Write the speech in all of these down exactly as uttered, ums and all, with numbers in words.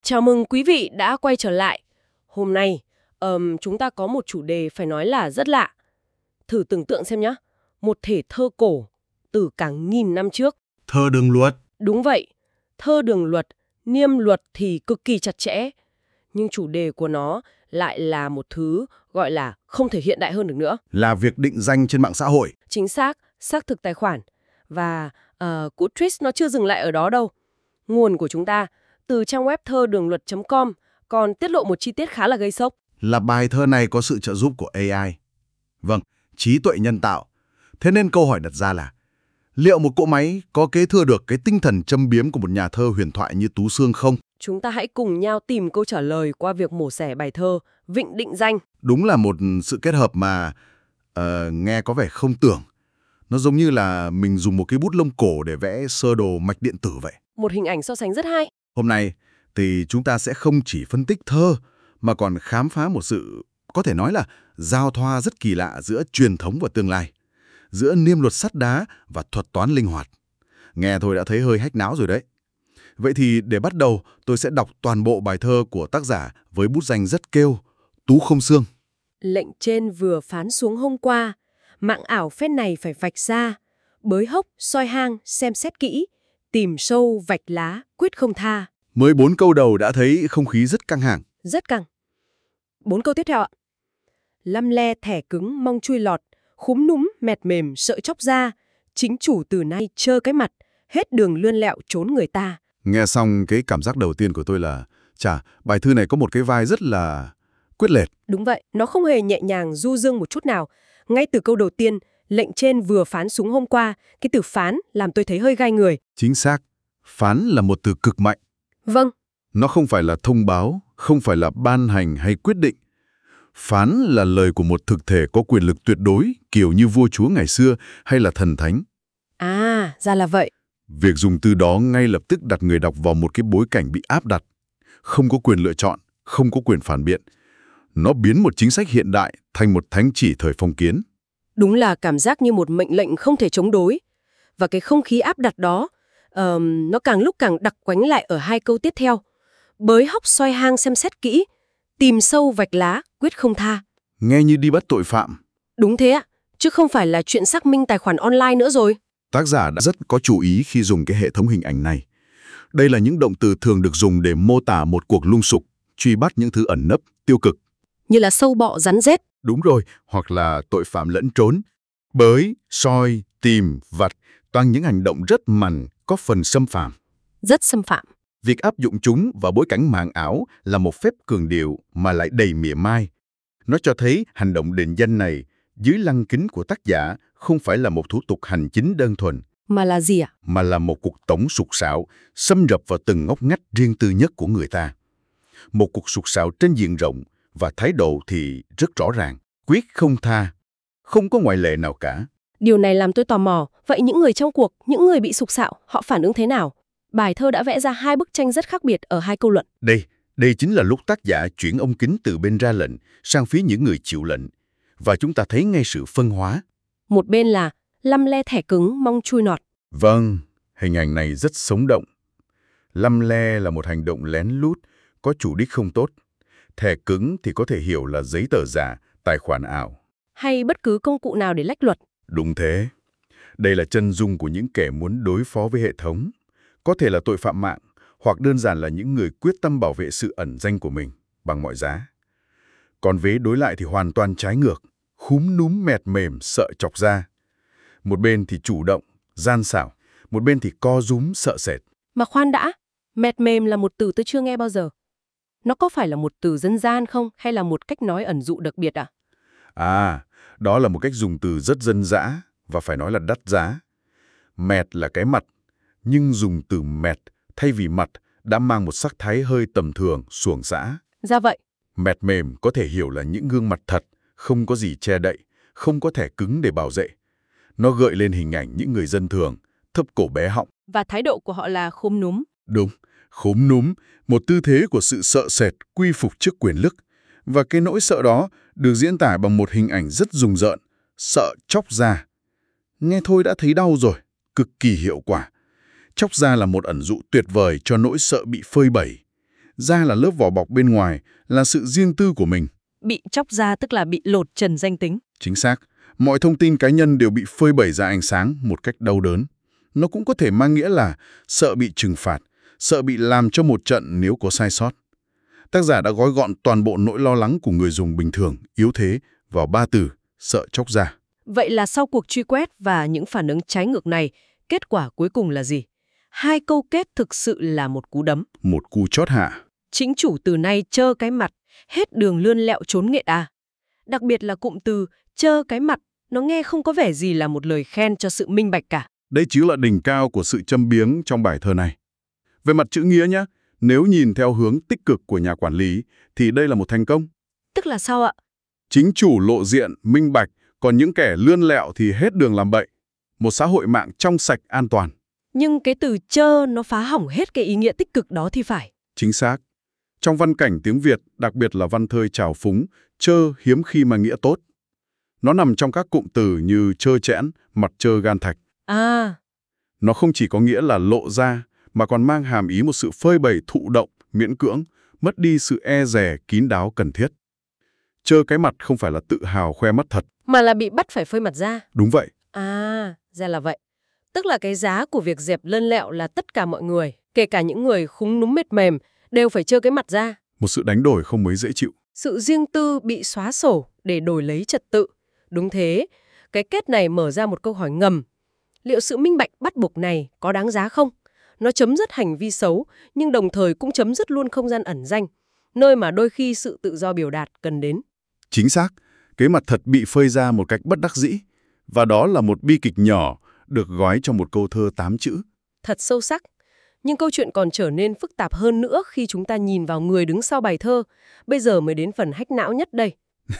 Chào mừng quý vị đã quay trở lại. Hôm nay, um, chúng ta có một chủ đề phải nói là rất lạ. Thử tưởng tượng xem nhé, một thể thơ cổ từ cả nghìn năm trước. Thơ đường luật. Đúng vậy, thơ đường luật, niêm luật thì cực kỳ chặt chẽ. Nhưng chủ đề của nó lại là một thứ gọi là không thể hiện đại hơn được nữa. Là việc định danh trên mạng xã hội. Chính xác, xác thực tài khoản. Và uh, Goodreads nó chưa dừng lại ở đó đâu. Nguồn của chúng ta từ trang web thơ đường luật chấm com còn tiết lộ một chi tiết khá là gây sốc. Là bài thơ này có sự trợ giúp của a i. Vâng, trí tuệ nhân tạo. Thế nên câu hỏi đặt ra là, liệu một cỗ máy có kế thừa được cái tinh thần châm biếm của một nhà thơ huyền thoại như Tú Xương không? Chúng ta hãy cùng nhau tìm câu trả lời qua việc mổ xẻ bài thơ Vịnh Định Danh. Đúng là một sự kết hợp mà uh, nghe có vẻ không tưởng. Nó giống như là mình dùng một cái bút lông cổ để vẽ sơ đồ mạch điện tử vậy. Một hình ảnh so sánh rất hay. Hôm nay thì chúng ta sẽ không chỉ phân tích thơ mà còn khám phá một sự có thể nói là giao thoa rất kỳ lạ giữa truyền thống và tương lai, giữa niêm luật sắt đá và thuật toán linh hoạt. Nghe thôi đã thấy hơi hack não rồi đấy. Vậy thì để bắt đầu, tôi sẽ đọc toàn bộ bài thơ của tác giả với bút danh rất kêu, Tú Không Xương. Lệnh trên vừa phán xuống hôm qua, mạng ảo phép này phải vạch ra, bới hốc, soi hang, xem xét kỹ, tìm sâu, vạch lá, quyết không tha. Mới bốn câu đầu đã thấy không khí rất căng thẳng. Rất căng. Bốn câu tiếp theo ạ. Lăm le thẻ cứng mong chui lọt, khúm núm mẹt mềm sợ chóc ra, chính chủ từ nay trơ cái mặt, hết đường lươn lẹo trốn người ta. Nghe xong cái cảm giác đầu tiên của tôi là, chà, bài thư này có một cái vai rất là quyết liệt. Đúng vậy, nó không hề nhẹ nhàng du dương một chút nào. Ngay từ câu đầu tiên, lệnh trên vừa phán xuống hôm qua, cái từ phán làm tôi thấy hơi gai người. Chính xác, phán là một từ cực mạnh. Vâng. Nó không phải là thông báo, không phải là ban hành hay quyết định. Phán là lời của một thực thể có quyền lực tuyệt đối, kiểu như vua chúa ngày xưa hay là thần thánh. À, ra là vậy. Việc dùng từ đó ngay lập tức đặt người đọc vào một cái bối cảnh bị áp đặt. Không có quyền lựa chọn, không có quyền phản biện. Nó biến một chính sách hiện đại thành một thánh chỉ thời phong kiến. Đúng là cảm giác như một mệnh lệnh không thể chống đối. Và cái không khí áp đặt đó, uh, nó càng lúc càng đặc quánh lại ở hai câu tiếp theo. Bới hốc soi hang xem xét kỹ, tìm sâu vạch lá, quyết không tha. Nghe như đi bắt tội phạm. Đúng thế ạ, chứ không phải là chuyện xác minh tài khoản online nữa rồi. Tác giả đã rất có chú ý khi dùng cái hệ thống hình ảnh này. Đây là những động từ thường được dùng để mô tả một cuộc lung sục, truy bắt những thứ ẩn nấp, tiêu cực. Như là sâu bọ rắn rết. Đúng rồi, hoặc là tội phạm lẫn trốn. Bới, soi, tìm, vạch, toàn những hành động rất mằn, có phần xâm phạm. Rất xâm phạm. Việc áp dụng chúng vào bối cảnh mạng ảo là một phép cường điệu mà lại đầy mỉa mai. Nó cho thấy hành động định danh này dưới lăng kính của tác giả không phải là một thủ tục hành chính đơn thuần. Mà là gì ạ? Mà là một cuộc tổng sục sạo, xâm nhập vào từng ngóc ngách riêng tư nhất của người ta. Một cuộc sục sạo trên diện rộng và thái độ thì rất rõ ràng, quyết không tha, không có ngoại lệ nào cả. Điều này làm tôi tò mò, vậy những người trong cuộc, những người bị sục sạo, họ phản ứng thế nào? Bài thơ đã vẽ ra hai bức tranh rất khác biệt ở hai câu luận. Đây, đây chính là lúc tác giả chuyển ống kính từ bên ra lệnh sang phía những người chịu lệnh. Và chúng ta thấy ngay sự phân hóa. Một bên là lăm le thẻ cứng mong chui nọt. Vâng, hình ảnh này rất sống động. Lăm le là một hành động lén lút, có chủ đích không tốt. Thẻ cứng thì có thể hiểu là giấy tờ giả, tài khoản ảo. Hay bất cứ công cụ nào để lách luật. Đúng thế. Đây là chân dung của những kẻ muốn đối phó với hệ thống. Có thể là tội phạm mạng, hoặc đơn giản là những người quyết tâm bảo vệ sự ẩn danh của mình bằng mọi giá. Còn vế đối lại thì hoàn toàn trái ngược, khúm núm mẹt mềm sợ chọc ra. Một bên thì chủ động, gian xảo, một bên thì co rúm sợ sệt. Mà khoan đã, mẹt mềm là một từ tôi chưa nghe bao giờ. Nó có phải là một từ dân gian không, hay là một cách nói ẩn dụ đặc biệt à? À, đó là một cách dùng từ rất dân dã và phải nói là đắt giá. Mẹt là cái mặt, nhưng dùng từ mẹt thay vì mặt đã mang một sắc thái hơi tầm thường, xuồng xã. Ra vậy. Mẹt mềm có thể hiểu là những gương mặt thật, không có gì che đậy, không có thẻ cứng để bảo vệ. Nó gợi lên hình ảnh những người dân thường, thấp cổ bé họng. Và thái độ của họ là khúm núm. Đúng, khúm núm, một tư thế của sự sợ sệt, quy phục trước quyền lực. Và cái nỗi sợ đó được diễn tả bằng một hình ảnh rất rùng rợn, sợ chóc da. Nghe thôi đã thấy đau rồi, cực kỳ hiệu quả. Chóc da là một ẩn dụ tuyệt vời cho nỗi sợ bị phơi bẩy. Da là lớp vỏ bọc bên ngoài, là sự riêng tư của mình. Bị chóc da tức là bị lột trần danh tính. Chính xác. Mọi thông tin cá nhân đều bị phơi bày ra ánh sáng một cách đau đớn. Nó cũng có thể mang nghĩa là sợ bị trừng phạt, sợ bị làm cho một trận nếu có sai sót. Tác giả đã gói gọn toàn bộ nỗi lo lắng của người dùng bình thường, yếu thế vào ba từ sợ chóc da. Vậy là sau cuộc truy quét và những phản ứng trái ngược này, kết quả cuối cùng là gì? Hai câu kết thực sự là một cú đấm. Một cú chót hạ. Chính chủ từ nay trơ cái mặt, hết đường lươn lẹo trốn nghệ à. Đặc biệt là cụm từ trơ cái mặt, nó nghe không có vẻ gì là một lời khen cho sự minh bạch cả. Đây chính là đỉnh cao của sự châm biếm trong bài thơ này. Về mặt chữ nghĩa nhé, nếu nhìn theo hướng tích cực của nhà quản lý, thì đây là một thành công. Tức là sao ạ? Chính chủ lộ diện, minh bạch, còn những kẻ lươn lẹo thì hết đường làm bậy. Một xã hội mạng trong sạch, an toàn. Nhưng cái từ trơ nó phá hỏng hết cái ý nghĩa tích cực đó thì phải. Chính xác. Trong văn cảnh tiếng Việt, đặc biệt là văn thơ trào phúng, trơ hiếm khi mà nghĩa tốt. Nó nằm trong các cụm từ như trơ trẽn, mặt trơ gan thạch. À. Nó không chỉ có nghĩa là lộ ra, mà còn mang hàm ý một sự phơi bày thụ động, miễn cưỡng, mất đi sự e dè, kín đáo cần thiết. Trơ cái mặt không phải là tự hào khoe mắt thật. Mà là bị bắt phải phơi mặt ra. Đúng vậy. À, ra là vậy. Tức là cái giá của việc dẹp lân lẹo là tất cả mọi người, kể cả những người khúng núm mệt mềm, đều phải trơ cái mặt ra. Một sự đánh đổi không mấy dễ chịu. Sự riêng tư bị xóa sổ để đổi lấy trật tự. Đúng thế, cái kết này mở ra một câu hỏi ngầm. Liệu sự minh bạch bắt buộc này có đáng giá không? Nó chấm dứt hành vi xấu, nhưng đồng thời cũng chấm dứt luôn không gian ẩn danh, nơi mà đôi khi sự tự do biểu đạt cần đến. Chính xác, cái mặt thật bị phơi ra một cách bất đắc dĩ. Và đó là một bi kịch nhỏ, được gói trong một câu thơ tám chữ. Thật sâu sắc. Nhưng câu chuyện còn trở nên phức tạp hơn nữa khi chúng ta nhìn vào người đứng sau bài thơ. Bây giờ mới đến phần hack não nhất đây.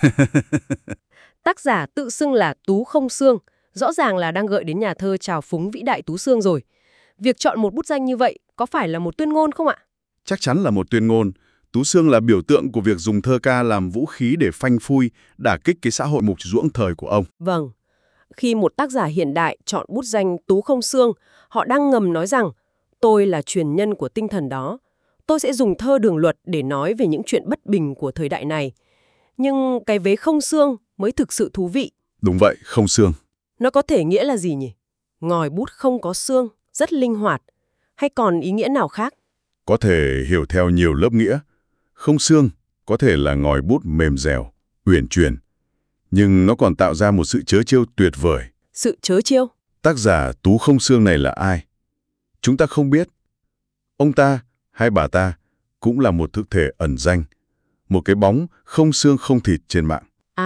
Tác giả tự xưng là Tú Không Xương, rõ ràng là đang gợi đến nhà thơ trào phúng vĩ đại Tú Xương rồi. Việc chọn một bút danh như vậy có phải là một tuyên ngôn không ạ? Chắc chắn là một tuyên ngôn. Tú Xương là biểu tượng của việc dùng thơ ca làm vũ khí để phanh phui, đả kích cái xã hội mục ruỗng thời của ông. Vâng. Khi một tác giả hiện đại chọn bút danh Tú Không Xương, họ đang ngầm nói rằng tôi là truyền nhân của tinh thần đó. Tôi sẽ dùng thơ đường luật để nói về những chuyện bất bình của thời đại này. Nhưng cái vế không xương mới thực sự thú vị. Đúng vậy, không xương. Nó có thể nghĩa là gì nhỉ? Ngòi bút không có xương, rất linh hoạt. Hay còn ý nghĩa nào khác? Có thể hiểu theo nhiều lớp nghĩa. Không xương có thể là ngòi bút mềm dẻo, uyển chuyển. Nhưng nó còn tạo ra một sự trớ trêu tuyệt vời. Sự trớ trêu? Tác giả Tú Không Xương này là ai? Chúng ta không biết. Ông ta hay bà ta cũng là một thực thể ẩn danh. Một cái bóng không xương không thịt trên mạng.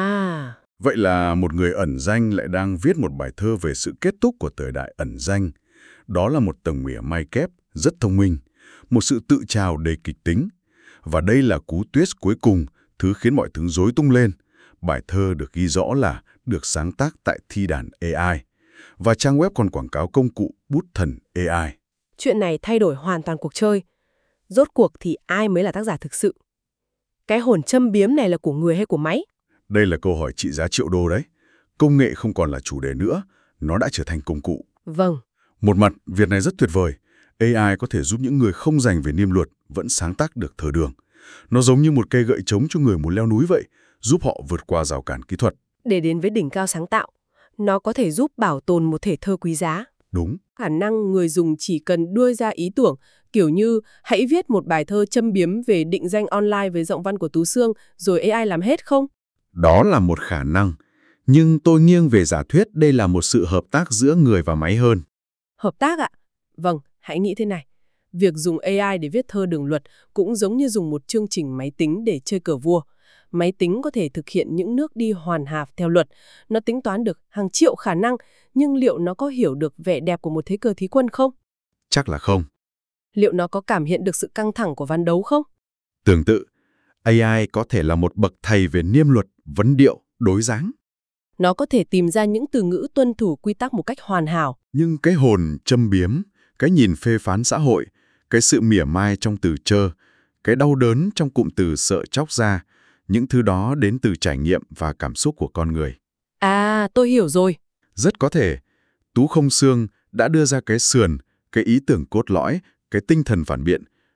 À. Vậy là một người ẩn danh lại đang viết một bài thơ về sự kết thúc của thời đại ẩn danh. Đó là một tầng mỉa mai kép rất thông minh. Một sự tự trào đầy kịch tính. Và đây là cú twist cuối cùng, thứ khiến mọi thứ rối tung lên. Bài thơ được ghi rõ là được sáng tác tại thi đàn a i. Và trang web còn quảng cáo công cụ bút thần a i. Chuyện này thay đổi hoàn toàn cuộc chơi. Rốt cuộc thì ai mới là tác giả thực sự? Cái hồn châm biếm này là của người hay của máy? Đây là câu hỏi trị giá triệu đô đấy. Công nghệ không còn là chủ đề nữa, nó đã trở thành công cụ. Vâng. Một mặt, việc này rất tuyệt vời. a i có thể giúp những người không rành về niêm luật vẫn sáng tác được thơ đường. Nó giống như một cây gậy trống cho người muốn leo núi vậy, giúp họ vượt qua rào cản kỹ thuật. Để đến với đỉnh cao sáng tạo, nó có thể giúp bảo tồn một thể thơ quý giá. Đúng. Khả năng người dùng chỉ cần đưa ra ý tưởng, kiểu như hãy viết một bài thơ châm biếm về định danh online với giọng văn của Tú Xương, rồi a i làm hết không? Đó là một khả năng. Nhưng tôi nghiêng về giả thuyết đây là một sự hợp tác giữa người và máy hơn. Hợp tác ạ? Vâng, hãy nghĩ thế này. Việc dùng a i để viết thơ đường luật cũng giống như dùng một chương trình máy tính để chơi cờ vua. Máy tính có thể thực hiện những nước đi hoàn hạp theo luật. Nó tính toán được hàng triệu khả năng, nhưng liệu nó có hiểu được vẻ đẹp của một thế cờ thí quân không? Chắc là không. Liệu nó có cảm hiện được sự căng thẳng của ván đấu không? Tương tự, a i có thể là một bậc thầy về niêm luật, vấn điệu, đối dáng. Nó có thể tìm ra những từ ngữ tuân thủ quy tắc một cách hoàn hảo. Nhưng cái hồn châm biếm, cái nhìn phê phán xã hội, cái sự mỉa mai trong từ trơ, cái đau đớn trong cụm từ sợ chóc da, những thứ đó đến từ trải nghiệm và cảm xúc của con người. À, tôi hiểu rồi. Rất có thể, Tú Không Xương đã đưa ra cái sườn, cái ý tưởng cốt lõi, cái tinh thần phản biện,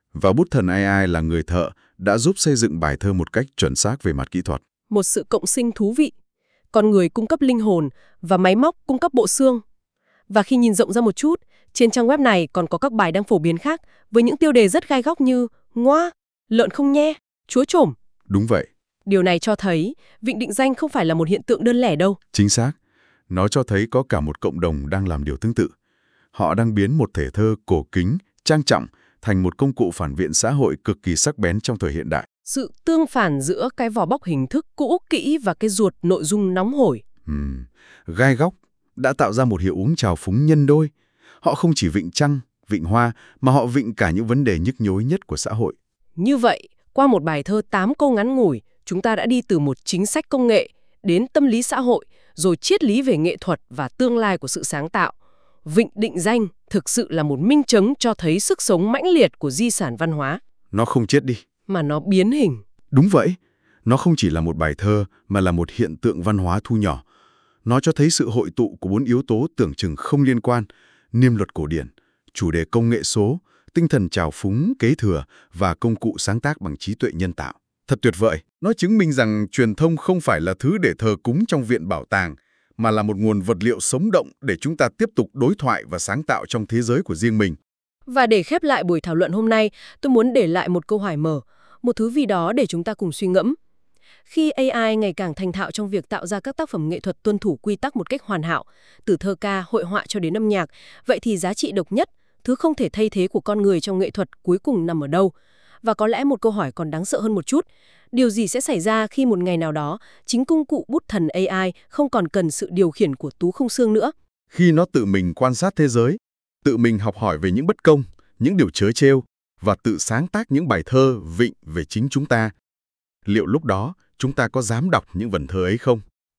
Và bút thần a i là người thợ đã giúp xây dựng bài thơ một cách chuẩn xác về mặt kỹ thuật. Một sự cộng sinh thú vị. Con người cung cấp linh hồn và máy móc cung cấp bộ xương. Và khi nhìn rộng ra một chút, trên trang web này còn có các bài đang phổ biến khác với những tiêu đề rất gai góc như ngoa, lợn không nhe, chúa trổm. Đúng vậy. Điều này cho thấy vịnh định danh không phải là một hiện tượng đơn lẻ đâu. Chính xác. Nó cho thấy có cả một cộng đồng đang làm điều tương tự. Họ đang biến một thể thơ cổ kính, trang trọng thành một công cụ phản biện xã hội cực kỳ sắc bén trong thời hiện đại. Sự tương phản giữa cái vỏ bọc hình thức cũ kỹ và cái ruột nội dung nóng hổi. Ừm, gai góc đã tạo ra một hiệu ứng trào phúng nhân đôi. Họ không chỉ vịnh trăng, vịnh hoa, mà họ vịnh cả những vấn đề nhức nhối nhất của xã hội. Như vậy, qua một bài thơ tám câu ngắn ngủi, chúng ta đã đi từ một chính sách công nghệ đến tâm lý xã hội, rồi triết lý về nghệ thuật và tương lai của sự sáng tạo. Vịnh định danh thực sự là một minh chứng cho thấy sức sống mãnh liệt của di sản văn hóa. Nó không chết đi, mà nó biến hình. Đúng vậy, nó không chỉ là một bài thơ mà là một hiện tượng văn hóa thu nhỏ. Nó cho thấy sự hội tụ của bốn yếu tố tưởng chừng không liên quan: niêm luật cổ điển, chủ đề công nghệ số, tinh thần trào phúng kế thừa và công cụ sáng tác bằng trí tuệ nhân tạo. Thật tuyệt vời, nó chứng minh rằng truyền thông không phải là thứ để thờ cúng trong viện bảo tàng, mà là một nguồn vật liệu sống động để chúng ta tiếp tục đối thoại và sáng tạo trong thế giới của riêng mình. Và để khép lại buổi thảo luận hôm nay, tôi muốn để lại một câu hỏi mở, một thứ gì đó để chúng ta cùng suy ngẫm. Khi a i ngày càng thành thạo trong việc tạo ra các tác phẩm nghệ thuật tuân thủ quy tắc một cách hoàn hảo, từ thơ ca, hội họa cho đến âm nhạc, vậy thì giá trị độc nhất, thứ không thể thay thế của con người trong nghệ thuật cuối cùng nằm ở đâu? Và có lẽ một câu hỏi còn đáng sợ hơn một chút, điều gì sẽ xảy ra khi một ngày nào đó, chính công cụ bút thần a i không còn cần sự điều khiển của Tú Không Xương nữa? Khi nó tự mình quan sát thế giới, tự mình học hỏi về những bất công, những điều trớ trêu và tự sáng tác những bài thơ vịnh về chính chúng ta, liệu lúc đó chúng ta có dám đọc những vần thơ ấy không?